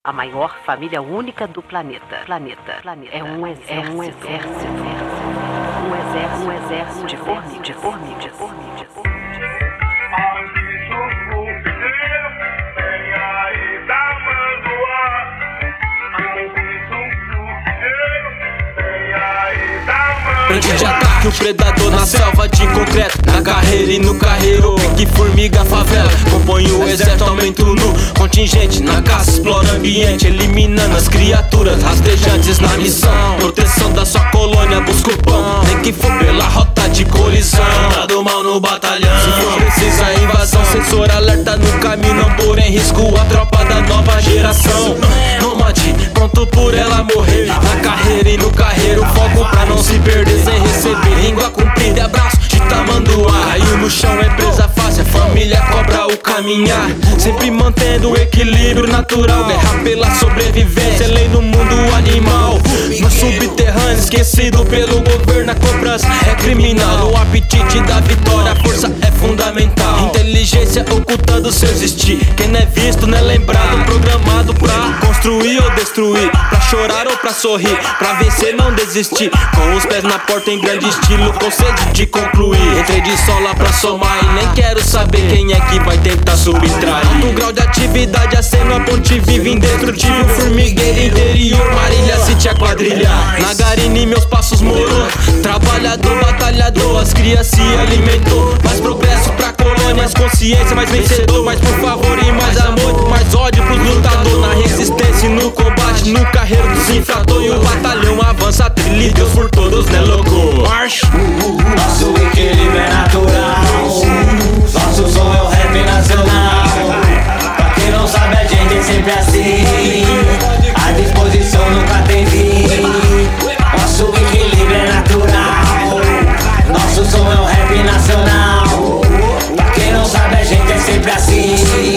A maior família única do planeta. É um exército. Um exército de formigas. Frente de ataque, o predador na selva de concreto. Na carreira e no carreiro, pique formiga favela. Compõe o exército, aumento no contingente. Na caça, explora o ambiente, eliminando as criaturas rastejantes na missão. Proteção da sua colônia, busca o pão, nem que for pela rota de colisão. Do mal no batalhão, se for precisa invasão. Sensor alerta no caminho, não pôr em risco a tropa da nova geração. Nômade, pronto por ela morrer. Na carreira e no carreiro, foco pra não se perder sem receber. Língua comprida, abraço de tamanduá. Caiu no chão, é presa fácil, a família cobra o caminhar. Sempre mantendo o equilíbrio natural. Guerra pela sobrevivência, lei no mundo animal. No subterrâneo, esquecido pelo governo, a cobrança é criminal. O apetite da vitória, a força é fundamental. Inteligência ocultando seu existir. Quem não é visto não é lembrado. Programado pra construir ou destruir, pra chorar ou pra sorrir, pra vencer não desistir. Com os pés na porta em grande estilo, com sede de concluir. Entrei de sola pra somar e nem quero saber quem é que vai tentar subtrair. Alto grau de atividade, aceno a ponte viva, indestrutível, formigueiro interior, Marília, City, a quadrilha. Na Garini meus passos morou, trabalhador, batalhador, as crias se alimentou. Mais progresso pra colônia, mais consciência, mais vencedor. Mais por favor e mais amor, mais ódio pros lutadores. Na resistência e no combate, no carreiro dos infratores. E o batalhão avança, trilha, Deus por todos, né louco? March! Nosso equilíbrio é natural, nosso som é o rap nacional. Pra quem não sabe, a gente é sempre assim, a disposição nunca tem fim. Nosso equilíbrio é natural, nosso som é o rap nacional. Pra quem não sabe, a gente é sempre assim,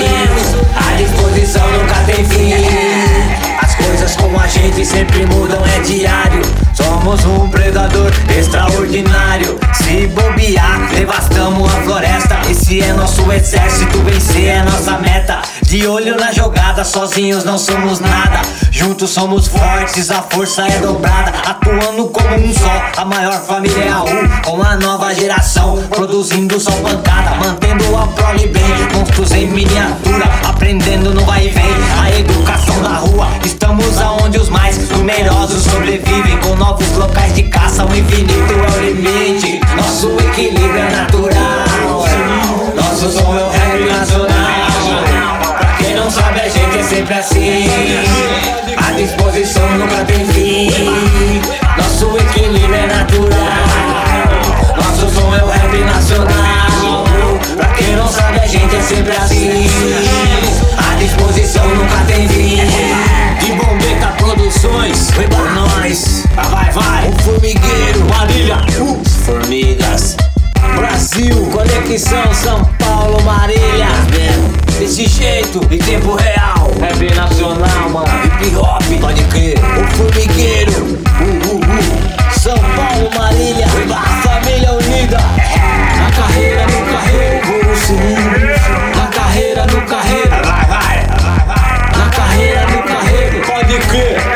a disposição nunca tem fim. As coisas com a gente sempre mudam, é diário. Somos um predador extraordinário. Se bobear, devastamos a floresta. Esse é nosso exército, vencer é nossa meta. De olho na jogada, sozinhos não somos nada. Juntos somos fortes, a força é dobrada. Atuando como um só, a maior família é a U. Com a nova geração, produzindo só pancada. Mantendo a prole bem, monstros em miniatura. Aprendendo no vai e vem, a educação da rua. Estamos aonde os mais numerosos sobrevivem. Com novos locais de caça, o infinito é o limite. Nosso equilíbrio é natural, nosso som é o rap nacional. Pra quem não sabe, a gente é sempre assim, a disposição nunca tem fim. Nosso equilíbrio é natural, nosso som é o rap nacional. Pra quem não sabe, a gente é sempre assim, a disposição nunca tem fim. De Bombeta Produções, foi pra nós. Vai, o formigueiro, Marília, formigas. Brasil, conexão São Paulo, Marília. Desse jeito, em tempo real. Rap nacional, mano. Hip hop, pode crer. O formigueiro, São Paulo, Marília. A família unida. Na carreira, no carreiro, na carreira, no carreiro. Vai. Na carreira, no carreiro, Pode crer.